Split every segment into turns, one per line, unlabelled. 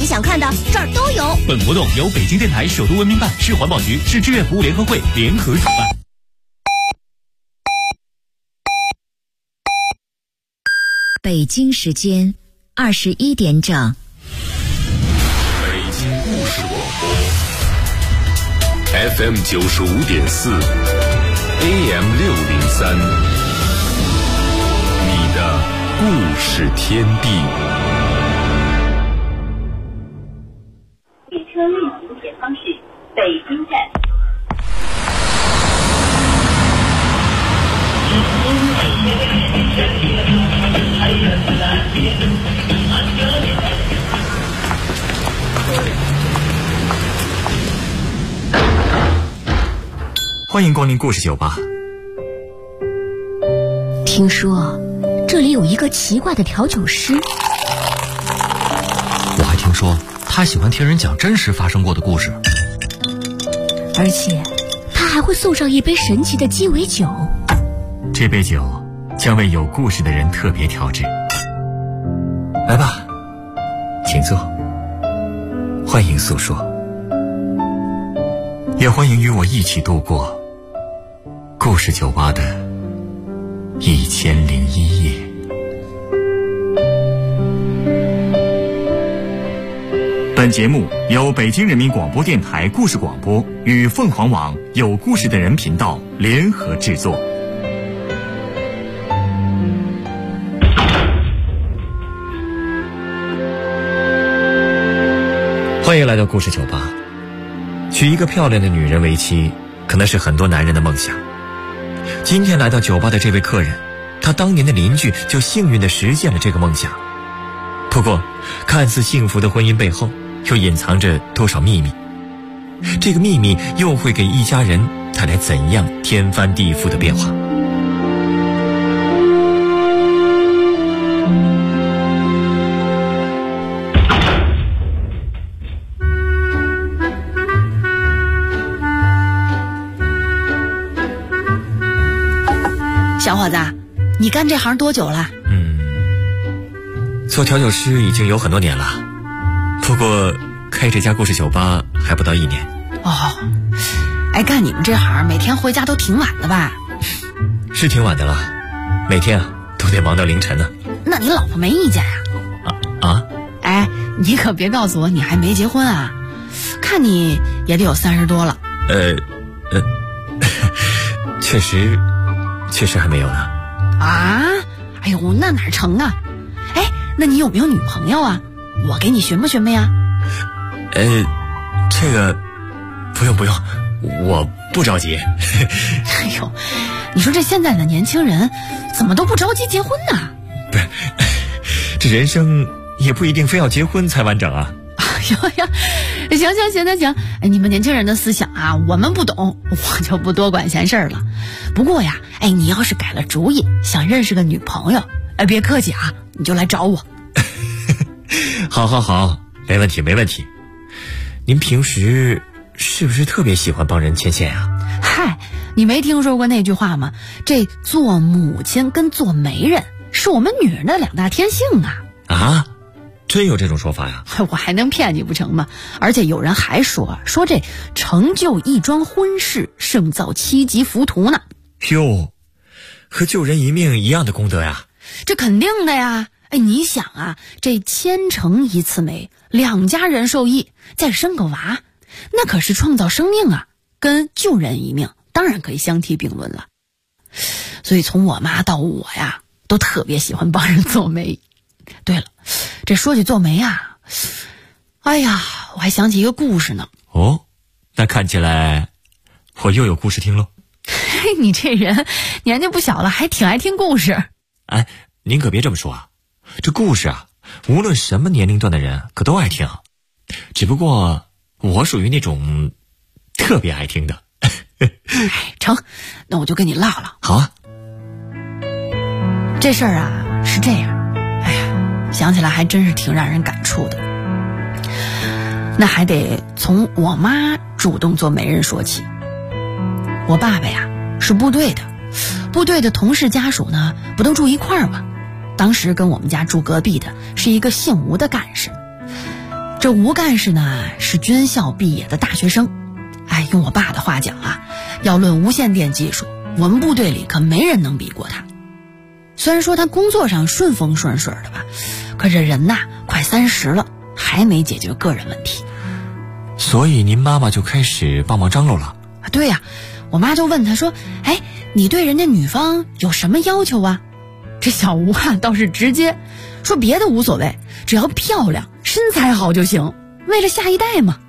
想看的这儿都有。
本活动由北京电台首都文明办、市环保局、市志愿服务联合会联合主办。
北京时间21点整。
北京故事广播 FM 95.4 AM 603，你的故事天地。
列车运行前方是北京站。
欢迎光临故事酒吧。
听说这里有一个奇怪的调酒师，
我还听说他喜欢听人讲真实发生过的故事，
而且他还会送上一杯神奇的鸡尾酒。
这杯酒将为有故事的人特别调制。来吧，请坐，欢迎诉说，也欢迎与我一起度过故事酒吧的1001夜。本节目由北京人民广播电台故事广播与凤凰网有故事的人频道联合制作。欢迎来到故事酒吧。娶一个漂亮的女人为妻，可能是很多男人的梦想。今天来到酒吧的这位客人，他当年的邻居就幸运地实现了这个梦想。不过，看似幸福的婚姻背后，又隐藏着多少秘密？这个秘密又会给一家人带来怎样天翻地覆的变化？
小伙子，你干这行多久了？
做调酒师已经有很多年了，不过开这家故事酒吧还不到1年。
哦，哎，干你们这行每天回家都挺晚的吧？
是挺晚的了，每天都得忙到凌晨呢。
那你老婆没意见呀？哎，你可别告诉我你还没结婚啊，看你也得有30多了。
确实还没有呢。
啊？哎呦，那哪成啊？哎，那你有没有女朋友啊？我给你寻吧寻吧呀。
这个不用，我不着急。
哎呦，你说这现在的年轻人怎么都不着急结婚呢？
不是，这人生也不一定非要结婚才完整啊。
行，哎，你们年轻人的思想啊，我们不懂，我就不多管闲事了。不过呀，哎，你要是改了主意，想认识个女朋友，哎，别客气啊，你就来找我。
好，没问题。您平时是不是特别喜欢帮人牵线啊？
嗨，你没听说过那句话吗？这做母亲跟做媒人是我们女人的2大天性啊。
啊？真有这种说法呀？
我还能骗你不成吗？而且有人还说这成就一桩婚事胜造7级浮屠呢。
哟，和救人一命一样的功德呀。
这肯定的呀。哎，你想啊，这牵成一次媒，2家人受益，再生个娃，那可是创造生命啊，跟救人一命当然可以相提并论了。所以从我妈到我呀，都特别喜欢帮人做媒。对了，这说起做媒啊，哎呀，我还想起一个故事呢。
哦，那看起来我又有故事听喽。
你这人年纪不小了，还挺爱听故事。
哎，您可别这么说啊，这故事啊，无论什么年龄段的人可都爱听，只不过我属于那种特别爱听的。
成，那我就跟你唠唠。
好啊。
这事儿啊是这样，哎呀，想起来还真是挺让人感触的。那还得从我妈主动做媒人说起。我爸爸呀是部队的同事家属呢不都住一块儿吗？当时跟我们家住隔壁的是一个姓吴的干事。 这吴干事呢是军校毕业的大学生，用我爸的话讲啊，要论无线电技术，我们部队里可没人能比过他。虽然说他工作上顺风顺水的吧，可这人呐快30了，还没解决个人问题。
所以您妈妈就开始帮忙张罗了？
对呀，我妈就问他说，你对人家女方有什么要求啊？这小吴啊倒是直接说，别的无所谓，只要漂亮身材好就行，为了下一代嘛。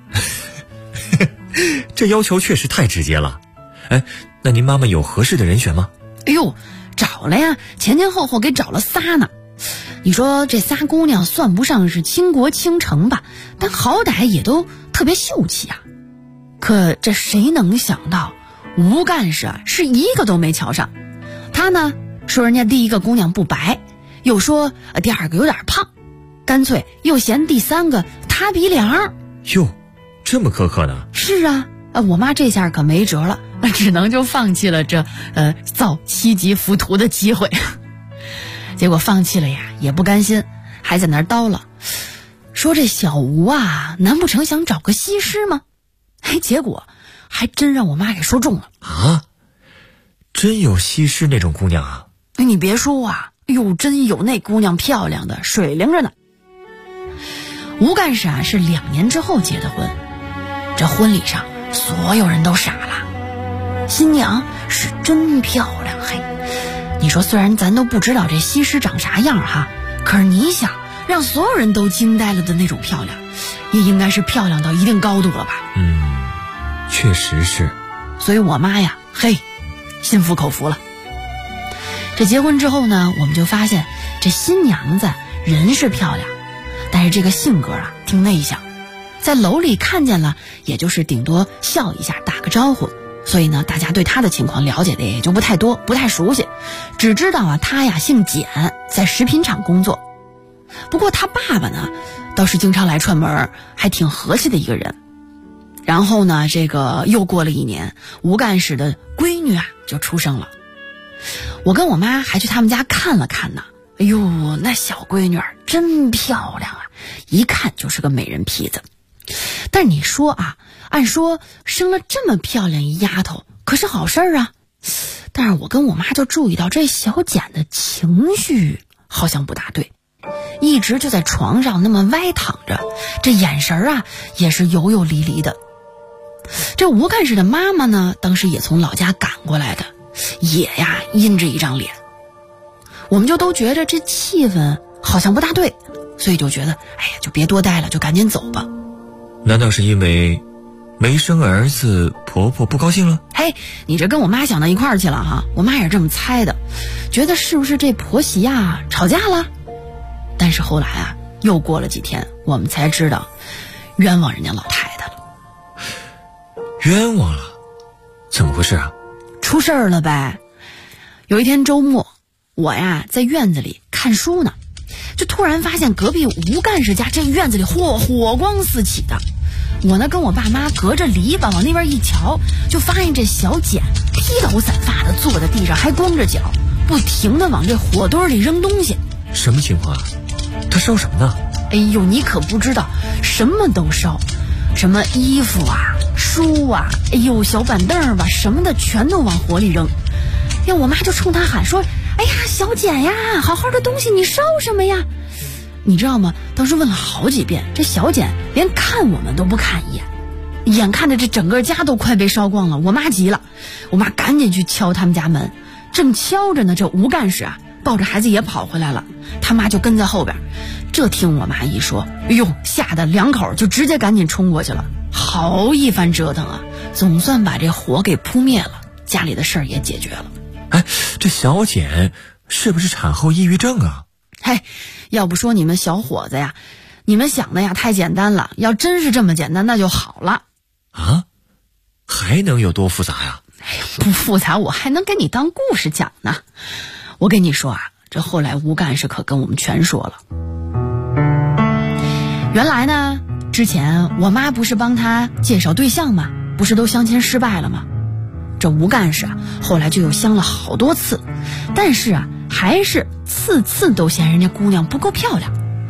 这要求确实太直接了。那您妈妈有合适的人选吗？
找了呀，前后后给找了仨呢。你说这仨姑娘算不上是倾国倾城吧，但好歹也都特别秀气啊。可这谁能想到吴干事是一个都没瞧上。他呢说人家第一个姑娘不白，又说第二个有点胖，干脆又嫌第三个塌鼻梁。
哟，这么苛刻呢？
是啊，我妈这下可没辙了，只能就放弃了这造7级浮屠的机会。结果放弃了呀也不甘心，还在那儿叨了，说这小吴啊难不成想找个西施吗？结果还真让我妈给说中了
啊！真有西施那种姑娘啊？
你别说啊，真有那姑娘漂亮的水灵着呢。吴干事啊是2年之后结的婚，这婚礼上所有人都傻了，新娘是真漂亮。你说虽然咱都不知道这西施长啥样哈，可是你想让所有人都惊呆了的那种漂亮，也应该是漂亮到一定高度了吧？
确实是。
所以我妈呀心服口服了。这结婚之后呢，我们就发现这新娘子人是漂亮，但是这个性格啊挺内向，在楼里看见了也就是顶多笑一下打个招呼，所以呢大家对她的情况了解的也就不太多，不太熟悉，只知道啊她呀姓简，在食品厂工作。不过她爸爸呢倒是经常来串门，还挺和气的一个人。然后呢这个又过了1年，吴干事的闺女啊就出生了。我跟我妈还去他们家看了看呢，那小闺女真漂亮啊，一看就是个美人坯子。但是你说啊，按说生了这么漂亮一丫头可是好事啊，但是我跟我妈就注意到这小简的情绪好像不大对，一直就在床上那么歪躺着，这眼神啊也是游游离离的。这吴干事的妈妈呢当时也从老家赶过来的，也呀阴着一张脸。我们就都觉着这气氛好像不大对，所以就觉得就别多待了，就赶紧走吧。
难道是因为没生儿子婆婆不高兴了？
你这跟我妈想到一块儿去了哈。我妈也是这么猜的，觉得是不是这婆媳啊吵架了。但是后来啊又过了几天，我们才知道冤枉人家老太太了。
冤枉了？怎么回事啊？
出事儿了呗。有一天周末，我呀在院子里看书呢，就突然发现隔壁吴干事家这院子里火光四起的。我呢跟我爸妈隔着篱笆往那边一瞧，就发现这小简披头散发的坐在地上，还光着脚，不停的往这火堆里扔东西。
什么情况啊？他烧什么呢？
你可不知道，什么都烧，什么衣服啊书啊小板凳吧什么的全都往火里扔。我妈就冲他喊说，小简呀，好好的东西你烧什么呀？你知道吗？当时问了好几遍，这小简连看我们都不看一眼。眼看着这整个家都快被烧光了，我妈急了，我妈赶紧去敲他们家门。正敲着呢，这吴干事啊抱着孩子也跑回来了，他妈就跟在后边。这听我妈一说，吓得2口就直接赶紧冲过去了。好一番折腾啊，总算把这火给扑灭了，家里的事儿也解决了。
这小简是不是产后抑郁症啊？
要不说你们小伙子呀，你们想的呀太简单了，要真是这么简单那就好了
啊。还能有多复杂呀？
不复杂我还能给你当故事讲呢。我跟你说啊，这后来吴干事可跟我们全说了。原来呢，之前我妈不是帮他介绍对象吗？不是都相亲失败了吗？这吴干事啊后来就又相了好多次，但是啊还是次次都嫌人家姑娘不够漂亮。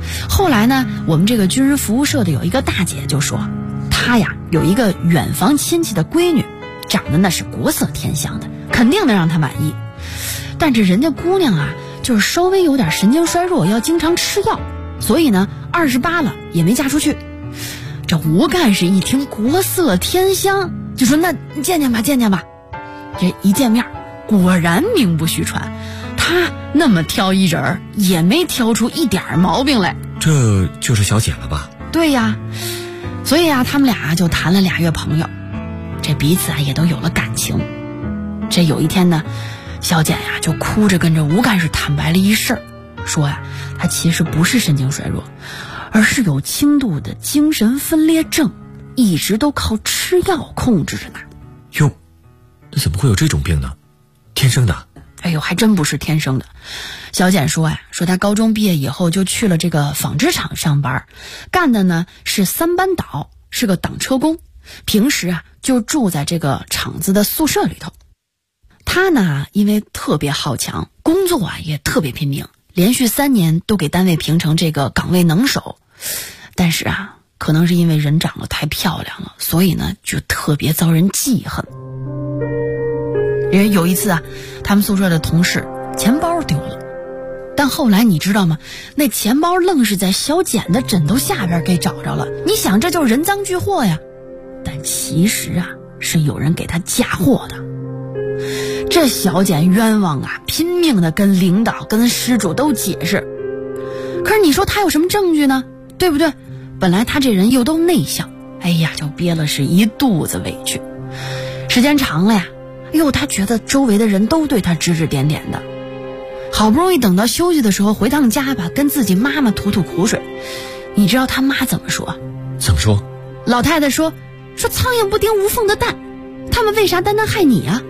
后来呢，我们这个军人服务社的有一个大姐就说，她呀有一个远房亲戚的闺女，长得那是国色天香的，肯定能让她满意。但这人家姑娘啊，就是稍微有点神经衰弱，要经常吃药，所以呢28了也没嫁出去。这吴干事一听国色天香，就说那见见吧见见吧。这一见面，果然名不虚传，他那么挑一人也没挑出一点毛病来。
这就是小简了吧？
对呀，所以啊他们俩就谈了2月朋友，这彼此啊也都有了感情。这有一天呢，小简呀就哭着跟着吴干事坦白了一事儿，说呀他其实不是神经衰弱，而是有轻度的精神分裂症，一直都靠吃药控制着呢。
哟，那怎么会有这种病呢？天生的？
哎呦，还真不是天生的。小简说呀，说他高中毕业以后就去了这个纺织厂上班，干的呢是3班倒，是个挡车工，平时啊就住在这个厂子的宿舍里头。他呢因为特别好强，工作啊也特别拼命，连续3年都给单位评成这个岗位能手。但是啊可能是因为人长得太漂亮了，所以呢就特别遭人记恨。因为有一次啊，他们宿舍的同事钱包丢了，但后来你知道吗？那钱包愣是在小简的枕头下边给找着了。你想这就是人赃俱获呀，但其实啊是有人给他嫁祸的。这小简冤枉啊，拼命的跟领导跟失主都解释，可是你说他有什么证据呢？对不对？本来他这人又都内向，哎呀就憋了是一肚子委屈。时间长了呀，他觉得周围的人都对他指指点点的。好不容易等到休息的时候回趟家吧，跟自己妈妈吐吐苦水。你知道他妈怎么说？
怎么说？
老太太说苍蝇不叮无缝的蛋，他们为啥单单害你啊？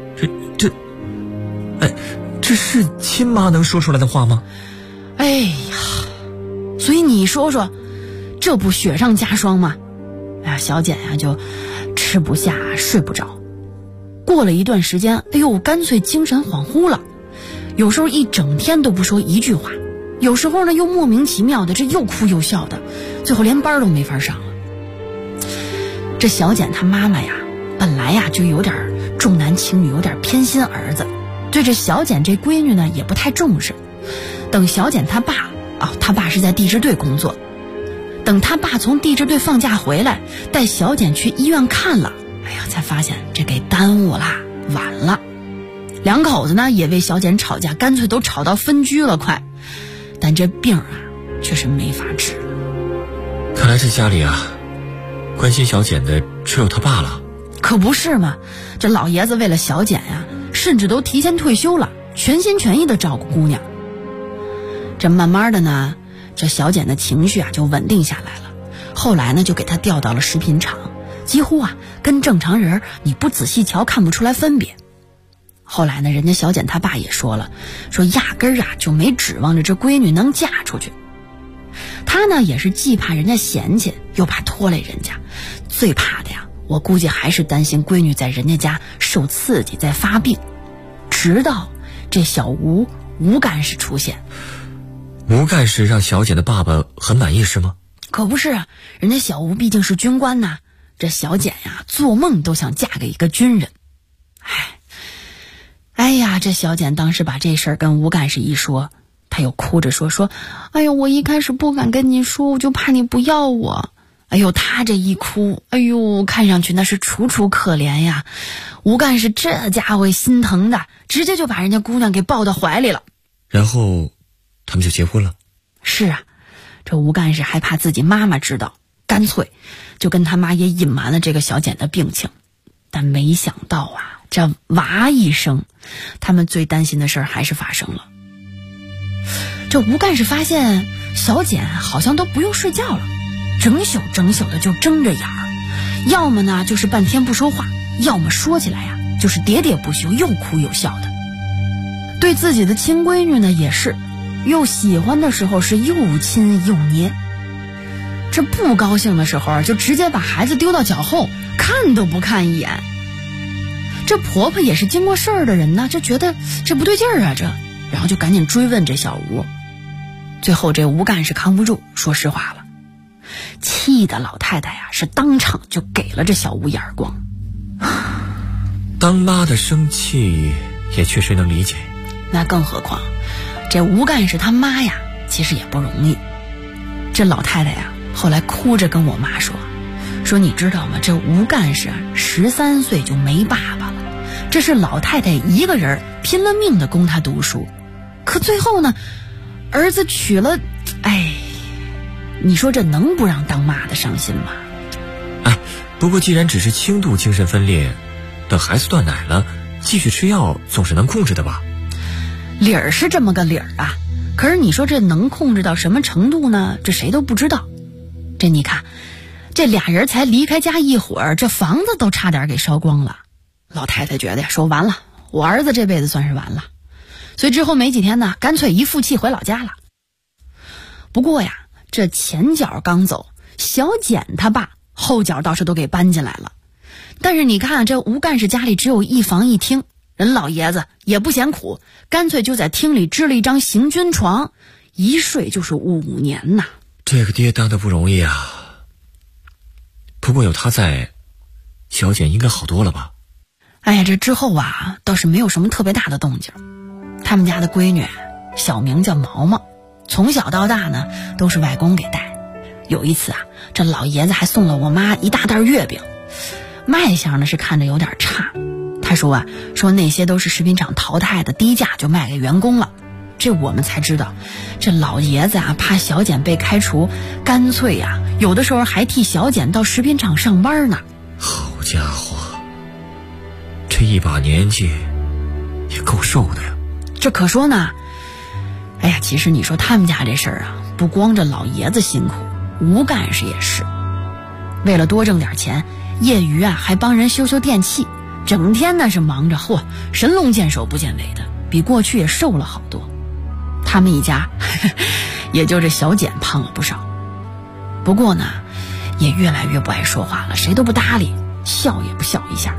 这是亲妈能说出来的话吗？
哎呀，所以你说说，这不雪上加霜吗？哎呀，小简呀就吃不下睡不着。过了一段时间，干脆精神恍惚了，有时候一整天都不说一句话，有时候呢又莫名其妙的这又哭又笑的，最后连班都没法上了。这小简他妈妈呀本来呀就有点重男轻女，有点偏心儿子，对这小简这闺女呢也不太重视。等小简他爸是在地质队工作，等他爸从地质队放假回来，带小简去医院看了，才发现这给耽误了，晚了。两口子呢也为小简吵架，干脆都吵到分居了快。但这病啊却是没法治了。
看来这家里啊关心小简的只有他爸了。
可不是嘛，这老爷子为了小简呀甚至都提前退休了，全心全意的照顾姑娘。这慢慢的呢，这小简的情绪啊就稳定下来了。后来呢就给他调到了食品厂，几乎啊跟正常人你不仔细瞧看不出来分别。后来呢人家小简他爸也说了，说压根儿啊就没指望着这闺女能嫁出去。他呢也是既怕人家嫌弃，又怕拖累人家，最怕的呀我估计还是担心闺女在人家家受刺激再发病。直到这小吴干事出现。
吴干事让小简的爸爸很满意是吗？
可不是啊，人家小吴毕竟是军官呐，这小简呀做梦都想嫁给一个军人。哎呀，这小简当时把这事儿跟吴干事一说，他又哭着说哎呦我一开始不敢跟你说，我就怕你不要我。他这一哭，看上去那是楚楚可怜呀。吴干事这家伙心疼的直接就把人家姑娘给抱到怀里了。
然后他们就结婚了。
是啊，这吴干事还怕自己妈妈知道，干脆就跟他妈也隐瞒了这个小简的病情。但没想到啊，这娃一生，他们最担心的事儿还是发生了。这吴干事发现小简好像都不用睡觉了，整宿的就睁着眼儿，要么呢就是半天不说话，要么说起来呀就是喋喋不休，又哭又笑的。对自己的亲闺女呢也是，又喜欢的时候是又亲又捏，这不高兴的时候就直接把孩子丢到脚后，看都不看一眼。这婆婆也是经过事儿的人呢，就觉得这不对劲儿啊，然后就赶紧追问这小吴。 最后这吴干事扛不住，说实话了，气的老太太呀是当场就给了这小吴一耳光。
当妈的生气也确实能理解，
那更何况这吴干事他妈呀其实也不容易。这老太太呀后来哭着跟我妈说你知道吗，这吴干事13岁就没爸爸了，这是老太太一个人拼了命的供他读书，可最后呢儿子娶了，你说这能不让当妈的伤心吗？
不过既然只是轻度精神分裂，等孩子断奶了继续吃药总是能控制的吧？
理儿是这么个理儿啊，可是你说这能控制到什么程度呢？这谁都不知道。这你看这俩人才离开家一会儿，这房子都差点给烧光了。老太太觉得说完了，我儿子这辈子算是完了，所以之后没几天呢，干脆一负气回老家了。不过呀，这前脚刚走，小简他爸后脚倒是都给搬进来了。但是你看这吴干事家里只有一房一厅，人老爷子也不嫌苦，干脆就在厅里支了一张行军床，一睡就是5年呐。
这个爹当的不容易啊。不过有他在，小简应该好多了吧？
这之后啊倒是没有什么特别大的动静。他们家的闺女小名叫毛毛，从小到大呢都是外公给带。有一次啊，这老爷子还送了我妈一大袋月饼，卖相呢是看着有点差。他说那些都是食品厂淘汰的，低价就卖给员工了。这我们才知道，这老爷子怕小简被开除，干脆有的时候还替小简到食品厂上班呢。
好家伙，这一把年纪也够瘦的呀。
这可说呢。其实你说他们家这事儿不光这老爷子辛苦，吴干事也是。为了多挣点钱，业余还帮人修修电器，整天呢是忙着，神龙见首不见尾的，比过去也瘦了好多。他们一家也就这小简胖了不少，不过呢也越来越不爱说话了，谁都不搭理，笑也不笑一下。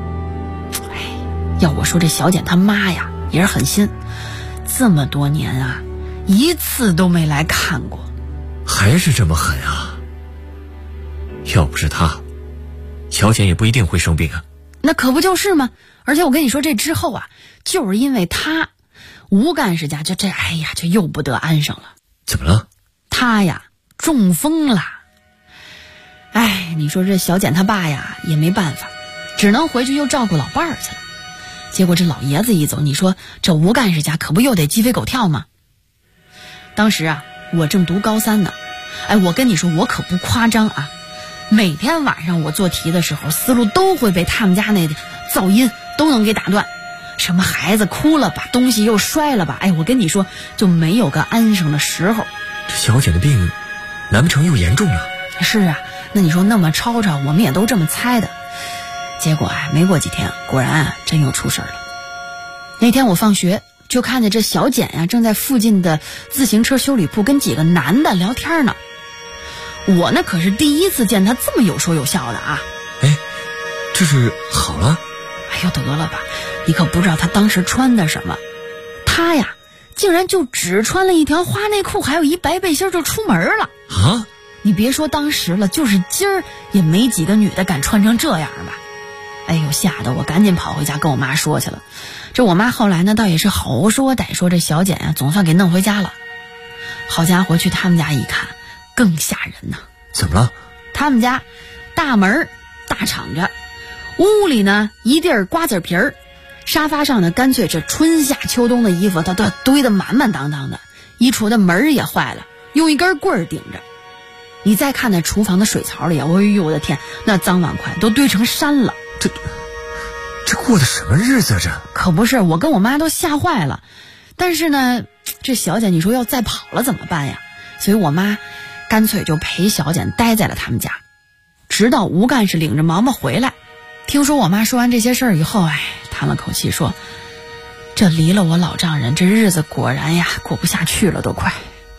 要我说这小简他妈呀也是狠心，这么多年一次都没来看过。
还是这么狠啊？要不是他，小简也不一定会生病啊。
那可不就是吗？而且我跟你说，这之后就是因为他，吴干事家这又不得安生了。
怎么了？
他中风了。你说这小简他爸也没办法，只能回去又照顾老伴儿去了。结果这老爷子一走，你说这吴干事家可不又得鸡飞狗跳吗？当时我正读高3呢，我跟你说我可不夸张每天晚上我做题的时候，思路都会被他们家那噪音都能给打断。什么孩子哭了吧，东西又摔了吧，我跟你说就没有个安生的时候。
这小简的病难不成又严重了？
是那你说那么吵吵，我们也都这么猜的。结果没过几天，果然真又出事了。那天我放学就看见这小简正在附近的自行车修理铺跟几个男的聊天呢。我呢可是第一次见他这么有说有笑的
这是好了？
得了吧，你可不知道他当时穿的什么。他竟然就只穿了一条花内裤还有一白背心就出门了
啊！
你别说当时了，就是今儿也没几个女的敢穿成这样吧。吓得我赶紧跑回家跟我妈说去了。这我妈后来呢倒也是好说歹说，这小简总算给弄回家了。好家伙，去他们家一看更吓人呐。
怎么了？
他们家大门大敞着，屋里呢一地儿瓜子皮儿，沙发上呢干脆这春夏秋冬的衣服它都堆得满满当当的，衣橱的门也坏了，用一根棍儿顶着。你再看那厨房的水槽里我的天，那脏碗筷都堆成山了。
这过的什么日子这？
可不是，我跟我妈都吓坏了。但是呢这小简你说要再跑了怎么办呀？所以我妈干脆就陪小简待在了他们家，直到吴干事领着毛毛回来。听说我妈说完这些事儿以后叹了口气说，这离了我老丈人，这日子果然过不下去了都快。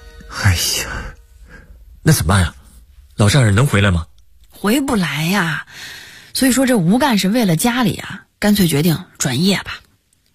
那怎么办呀？老丈人能回来吗？
回不来所以说这吴干事为了家里干脆决定转业吧。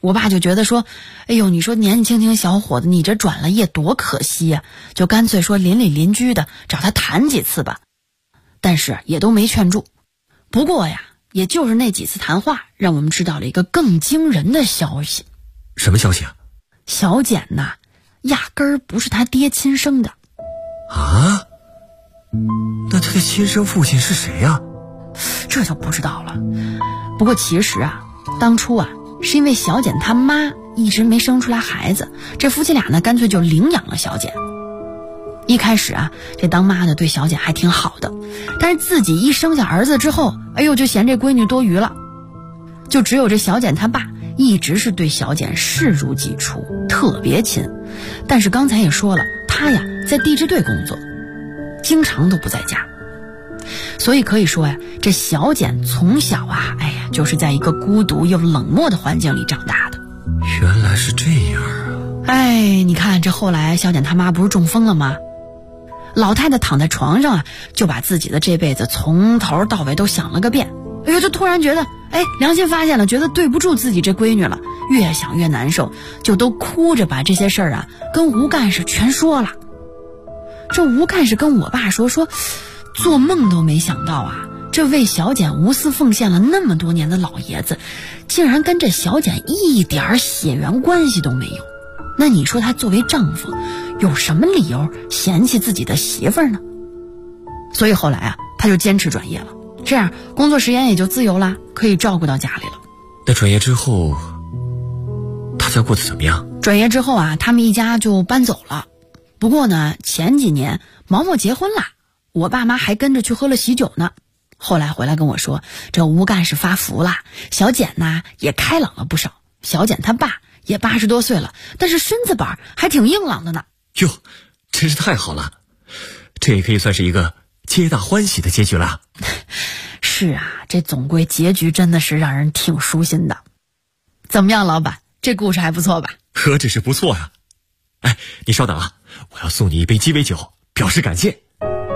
我爸就觉得说，哎呦，你说年纪轻轻小伙子，你这转了业多可惜呀，就干脆说邻里邻居的找他谈几次吧。但是也都没劝住。不过呀，也就是那几次谈话，让我们知道了一个更惊人的消息。
什么消息啊？
小简呐，压根儿不是他爹亲生的。
啊？那他的亲生父亲是谁呀？
这就不知道了。不过其实啊，当初啊，是因为小简他妈一直没生出来孩子，这夫妻俩呢，干脆就领养了小简。一开始啊，这当妈的对小简还挺好的，但是自己一生下儿子之后，哎呦，就嫌这闺女多余了。就只有这小简他爸一直是对小简视如己出，特别亲。但是刚才也说了，他呀在地质队工作，经常都不在家。所以可以说呀，这小简从小啊，哎呀，就是在一个孤独又冷漠的环境里长大的。
原来是这样啊！
哎，你看这后来小简他妈不是中风了吗？老太太躺在床上啊，就把自己的这辈子从头到尾都想了个遍。哎呦，就突然觉得，哎，良心发现了，觉得对不住自己这闺女了，越想越难受，就都哭着把这些事儿啊跟吴干事全说了。这吴干事跟我爸说，做梦都没想到啊，这为小简无私奉献了那么多年的老爷子，竟然跟这小简一点血缘关系都没有。那你说他作为丈夫，有什么理由嫌弃自己的媳妇儿呢？所以后来啊，他就坚持转业了，这样工作时间也就自由了，可以照顾到家里了。
那转业之后，他家过得怎么样？
转业之后啊，他们一家就搬走了。不过呢，前几年毛毛结婚了，我爸妈还跟着去喝了喜酒呢。后来回来跟我说，这吴干事发福了，小简呢也开朗了不少。小简他爸也80多岁了，但是身子板还挺硬朗的呢。
哟，真是太好了，这也可以算是一个皆大欢喜的结局了。
是啊，这总归结局真的是让人挺舒心的。怎么样，老板，这故事还不错吧？
何止是不错呀！哎，你稍等啊，我要送你一杯鸡尾酒，表示感谢。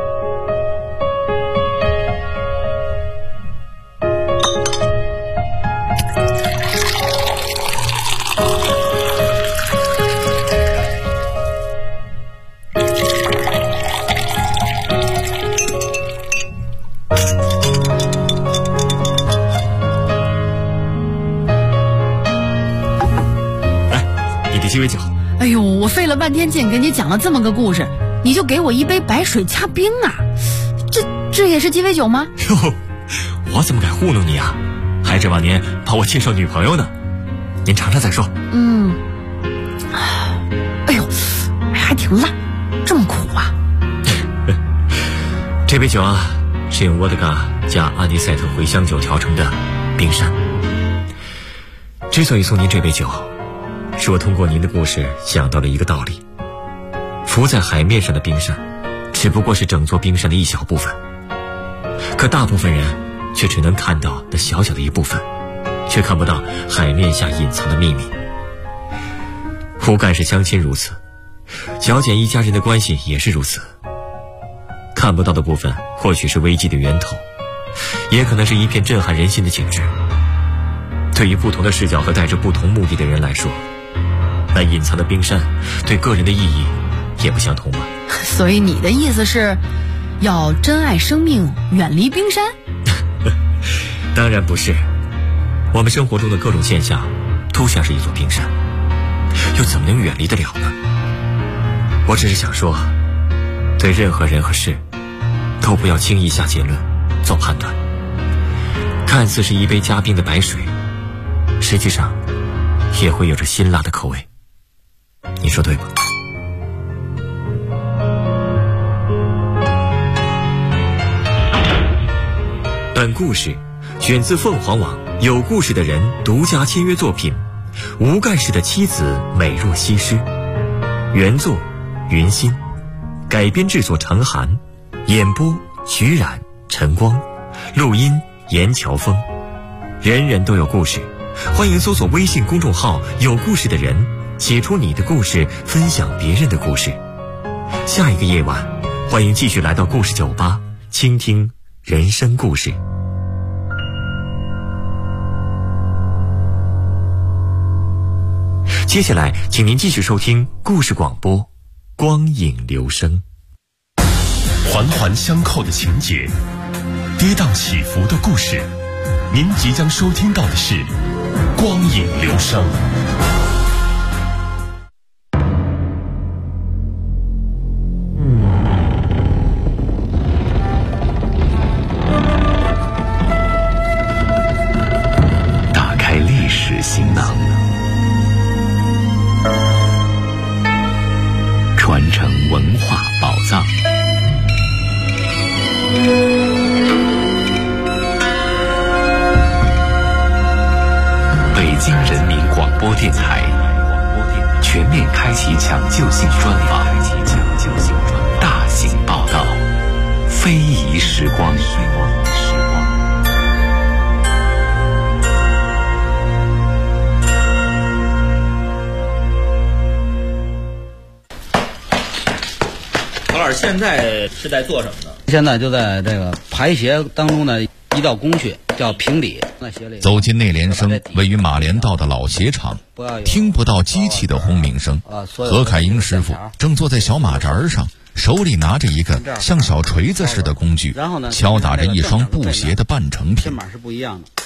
鸡尾酒。
哎呦，我费了半天劲给你讲了这么个故事，你就给我一杯白水加冰啊？这也是鸡尾酒吗？
哟，我怎么敢糊弄你啊？还指望您把我介绍女朋友呢？您尝尝再说。
哎呦，还挺辣，这么苦啊？
这杯酒啊，是用沃德嘎加安迪赛特茴香酒调成的冰山。之所以送您这杯酒，是我通过您的故事想到了一个道理：浮在海面上的冰山，只不过是整座冰山的一小部分，可大部分人却只能看到那小小的一部分，却看不到海面下隐藏的秘密。吴干事相亲如此，小简一家人的关系也是如此。看不到的部分或许是危机的源头，也可能是一片震撼人心的景致。对于不同的视角和带着不同目的的人来说，那隐藏的冰山对个人的意义也不相同吧。
所以你的意思是要珍爱生命，远离冰山？
当然不是，我们生活中的各种现象都像是一座冰山，又怎么能远离得了呢？我只是想说，对任何人和事都不要轻易下结论做判断。看似是一杯加冰的白水，实际上也会有着辛辣的口味，你说对吗？本故事选自凤凰网有故事的人独家签约作品《吴干事的妻子美若西施》，原作云心，改编制作程涵，演播徐冉、陈光，录音严乔峰。人人都有故事，欢迎搜索微信公众号有故事的人，写出你的故事，分享别人的故事。下一个夜晚，欢迎继续来到故事酒吧，倾听人生故事。 接下来，请您继续收听故事广播《光影留声》。
环环相扣的情节，跌宕起伏的故事，您即将收听到的是《光影留声》。打开历史行囊，传承文化宝藏。北京人民广播电台全面开启抢救性专访，大型报道，非遗时光。
何老师现在是在做什么呢？
现在就在这个排协当中的一道工序叫平底。
走进内联升位于马连道的老鞋厂，听不到机器的轰鸣声。何凯英师傅正坐在小马扎上，手里拿着一个像小锤子似的工具，敲打着一双布鞋的半成品。
这码是不一样的，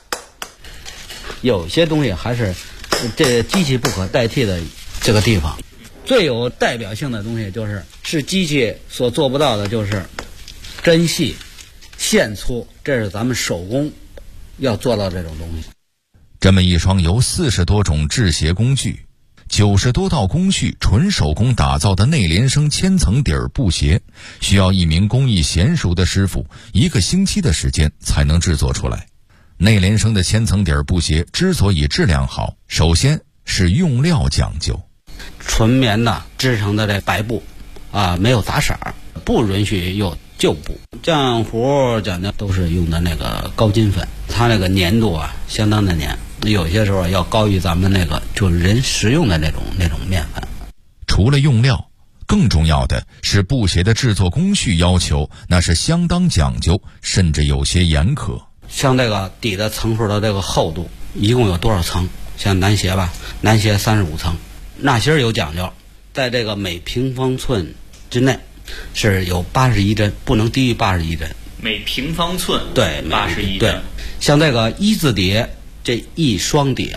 有些东西还是这机器不可代替的这个地方。最有代表性的东西是机器所做不到的，就是针细线粗，这是咱们手工要做到这种东西。
这么一双由40多种制鞋工具、90多道工序纯手工打造的内联升千层底儿布鞋，需要一名工艺娴熟的师傅1个星期的时间才能制作出来。内联升的千层底儿布鞋之所以质量好，首先是用料讲究。
纯棉的织成的这白布没有杂色，不允许有旧布。浆糊讲究都是用的那个高筋粉，它那个粘度相当的粘，有些时候要高于咱们那个就是人食用的那种面粉。
除了用料，更重要的是布鞋的制作工序要求，那是相当讲究，甚至有些严苛。
像这个底的层数的这个厚度一共有多少层？像男鞋男鞋35层。纳鞋有讲究，在这个每平方寸之内是有81针，不能低于81针。
每平方寸
对
81针。
对，像这个一字底，这一双底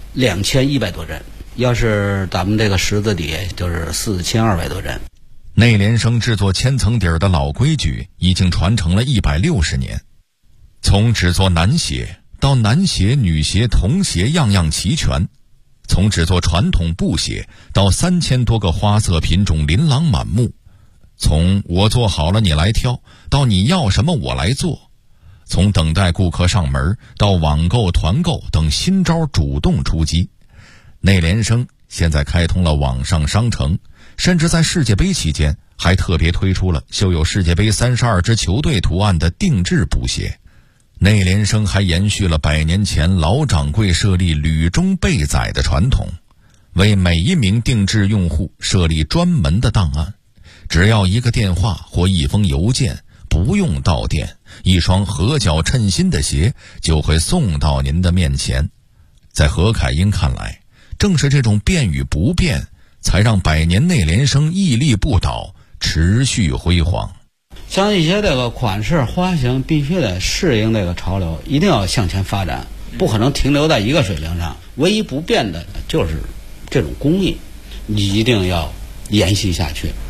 2100多针，要是咱们这个十字底就是4200多针。
内联升制作千层底儿的老规矩已经传承了160年，从制作男鞋到男鞋、女鞋、童鞋样样齐全。从制作传统布鞋到3000多个花色品种琳琅满目，从我做好了你来挑到你要什么我来做，从等待顾客上门到网购团购等新招主动出击。内联升现在开通了网上商城，甚至在世界杯期间还特别推出了绣有世界杯32支球队图案的定制布鞋。内联升还延续了100年前老掌柜设立履中备载的传统，为每一名定制用户设立专门的档案，只要一个电话或一封邮件，不用到店，一双合脚称心的鞋就会送到您的面前。在何凯英看来，正是这种变与不变，才让100年内联升屹立不倒，持续辉煌。
像一些这个款式花型必须得适应这个潮流，一定要向前发展，不可能停留在一个水平上。唯一不变的就是这种工艺，你一定要延续下去。